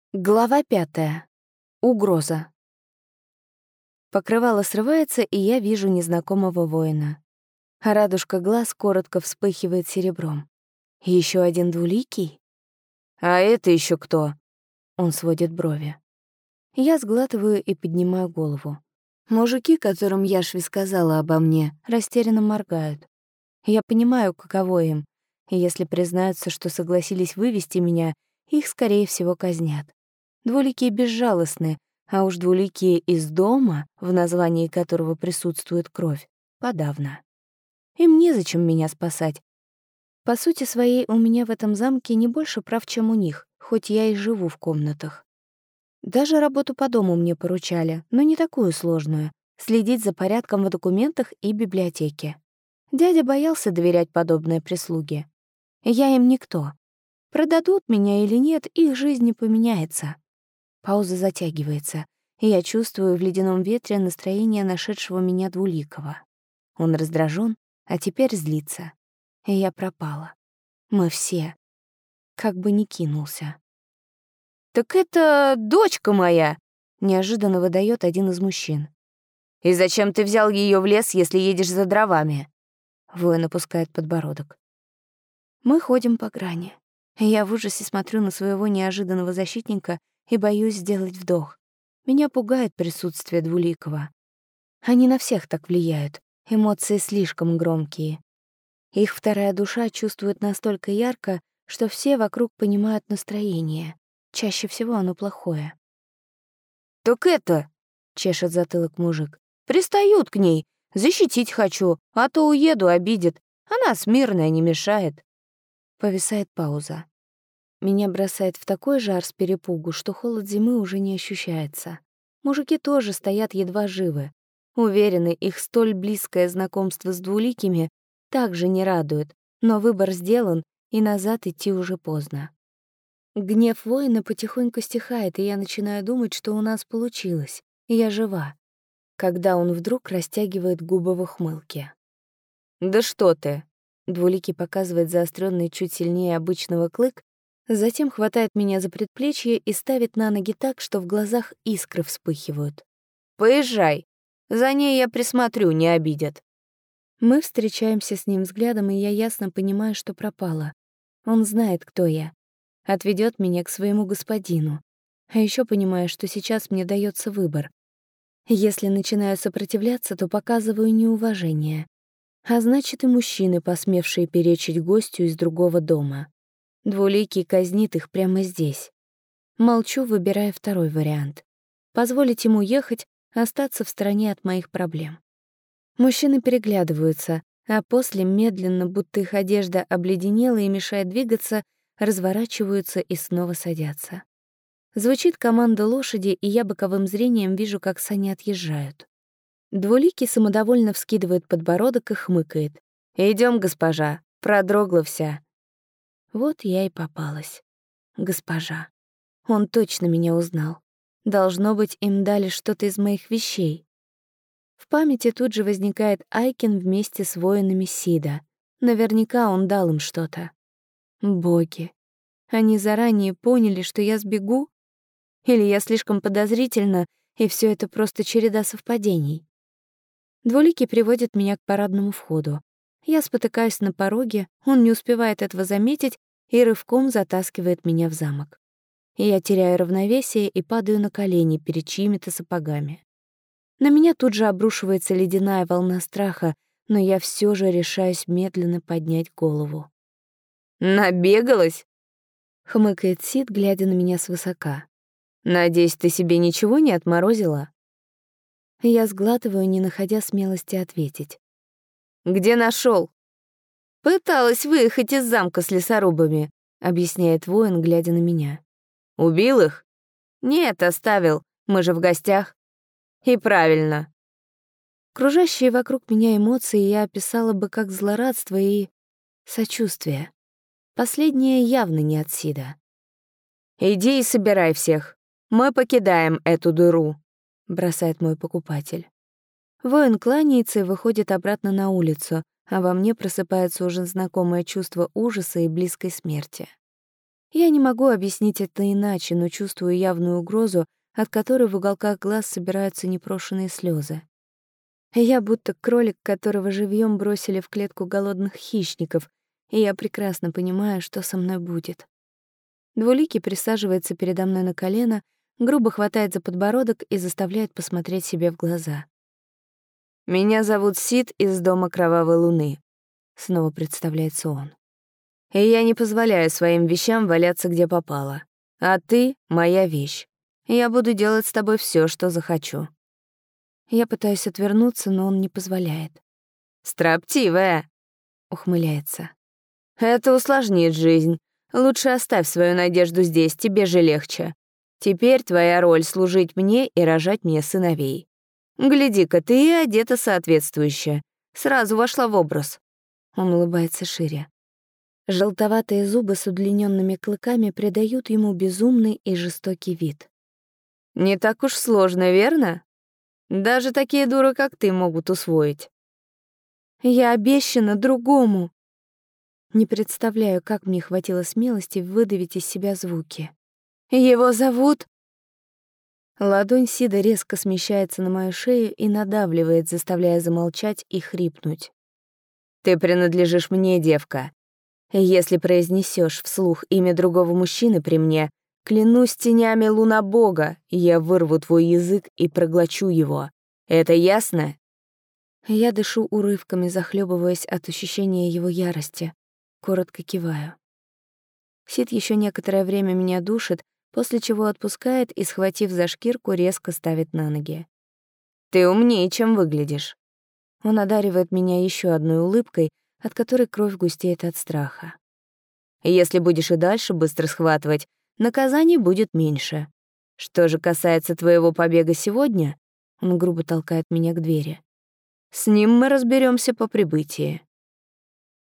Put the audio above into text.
Глава 5. Угроза. Покрывало срывается, и я вижу незнакомого воина. А радужка глаз коротко вспыхивает серебром. Еще один двуликий? «А это еще кто?» Он сводит брови. Я сглатываю и поднимаю голову. Мужики, которым Яшви сказала обо мне, растерянно моргают. Я понимаю, каково им, и если признаются, что согласились вывести меня, их, скорее всего, казнят. Двуликие безжалостны, а уж двуликие из дома, в названии которого присутствует кровь, подавно. Им незачем меня спасать. По сути своей, у меня в этом замке не больше прав, чем у них, хоть я и живу в комнатах. Даже работу по дому мне поручали, но не такую сложную — следить за порядком в документах и библиотеке. Дядя боялся доверять подобной прислуге. Я им никто. Продадут меня или нет, их жизнь не поменяется. Пауза затягивается, и я чувствую в ледяном ветре настроение нашедшего меня двуликого. Он раздражен, а теперь злится. И я пропала. Мы все. Как бы ни кинулся. «Так это дочка моя!» — неожиданно выдаёт один из мужчин. «И зачем ты взял её в лес, если едешь за дровами?» Воин опускает подбородок. Мы ходим по грани. Я в ужасе смотрю на своего неожиданного защитника и боюсь сделать вдох. Меня пугает присутствие двуликого. Они на всех так влияют, эмоции слишком громкие. Их вторая душа чувствует настолько ярко, что все вокруг понимают настроение. Чаще всего оно плохое. «Так это...» — чешет затылок мужик. «Пристают к ней. Защитить хочу, а то уеду, обидит. Она смирная, не мешает». Повисает пауза. Меня бросает в такой жар с перепугу, что холод зимы уже не ощущается. Мужики тоже стоят едва живы. Уверены, их столь близкое знакомство с двуликими также не радует, но выбор сделан, и назад идти уже поздно. Гнев воина потихоньку стихает, и я начинаю думать, что у нас получилось, и я жива, когда он вдруг растягивает губы в ухмылке. «Да что ты!» Двуликий показывает заостренный чуть сильнее обычного клык, затем хватает меня за предплечье и ставит на ноги так, что в глазах искры вспыхивают. «Поезжай. За ней я присмотрю, не обидят». Мы встречаемся с ним взглядом, и я ясно понимаю, что пропала. Он знает, кто я. Отведет меня к своему господину. А еще понимаю, что сейчас мне дается выбор. Если начинаю сопротивляться, то показываю неуважение. А значит, и мужчины, посмевшие перечить гостю из другого дома. Двуликий казнит их прямо здесь. Молчу, выбирая второй вариант. Позволить ему ехать, остаться в стороне от моих проблем. Мужчины переглядываются, а после медленно, будто их одежда обледенела и мешает двигаться, разворачиваются и снова садятся. Звучит команда лошади, и я боковым зрением вижу, как сани отъезжают. Двуликий самодовольно вскидывает подбородок и хмыкает. «Идём, госпожа, продрогла вся». Вот я и попалась. Госпожа. Он точно меня узнал. Должно быть, им дали что-то из моих вещей. В памяти тут же возникает Айкин вместе с воинами Сида. Наверняка он дал им что-то. Боги. Они заранее поняли, что я сбегу? Или я слишком подозрительна, и все это просто череда совпадений? Двуликий приводит меня к парадному входу. Я спотыкаюсь на пороге, он не успевает этого заметить и рывком затаскивает меня в замок. Я теряю равновесие и падаю на колени перед чьими-то сапогами. На меня тут же обрушивается ледяная волна страха, но я все же решаюсь медленно поднять голову. «Набегалась?» — хмыкает Сид, глядя на меня свысока. «Надеюсь, ты себе ничего не отморозила?» Я сглатываю, не находя смелости ответить. «Где нашел? «Пыталась выехать из замка с лесорубами», — объясняет воин, глядя на меня. «Убил их?» «Нет, оставил. Мы же в гостях». «И правильно». Кружащие вокруг меня эмоции я описала бы как злорадство и сочувствие. Последнее явно не от Сида. «Иди и собирай всех. Мы покидаем эту дыру», — бросает мой покупатель. Воин кланяется и выходит обратно на улицу, а во мне просыпается уже знакомое чувство ужаса и близкой смерти. Я не могу объяснить это иначе, но чувствую явную угрозу, от которой в уголках глаз собираются непрошеные слезы. Я будто кролик, которого живьем бросили в клетку голодных хищников, и я прекрасно понимаю, что со мной будет. Двуликий присаживается передо мной на колено, грубо хватает за подбородок и заставляет посмотреть себе в глаза. «Меня зовут Сид из дома Кровавой Луны», — снова представляется он. «И я не позволяю своим вещам валяться где попало. А ты — моя вещь. Я буду делать с тобой всё, что захочу». Я пытаюсь отвернуться, но он не позволяет. «Строптивая!» — ухмыляется. «Это усложнит жизнь. Лучше оставь свою надежду здесь, тебе же легче. Теперь твоя роль — служить мне и рожать мне сыновей. Гляди-ка, ты и одета соответствующе. Сразу вошла в образ». Он улыбается шире. Желтоватые зубы с удлиненными клыками придают ему безумный и жестокий вид. «Не так уж сложно, верно? Даже такие дуры, как ты, могут усвоить». «Я обещана другому». Не представляю, как мне хватило смелости выдавить из себя звуки. «Его зовут...» Ладонь Сида резко смещается на мою шею и надавливает, заставляя замолчать и хрипнуть. «Ты принадлежишь мне, девка. Если произнесешь вслух имя другого мужчины при мне, клянусь тенями лунобога, я вырву твой язык и проглочу его. Это ясно?» Я дышу урывками, захлебываясь от ощущения его ярости. Коротко киваю. Сид еще некоторое время меня душит, после чего отпускает и, схватив за шкирку, резко ставит на ноги. «Ты умнее, чем выглядишь». Он одаривает меня еще одной улыбкой, от которой кровь густеет от страха. «Если будешь и дальше быстро схватывать, наказаний будет меньше. Что же касается твоего побега сегодня», он грубо толкает меня к двери, «с ним мы разберемся по прибытии».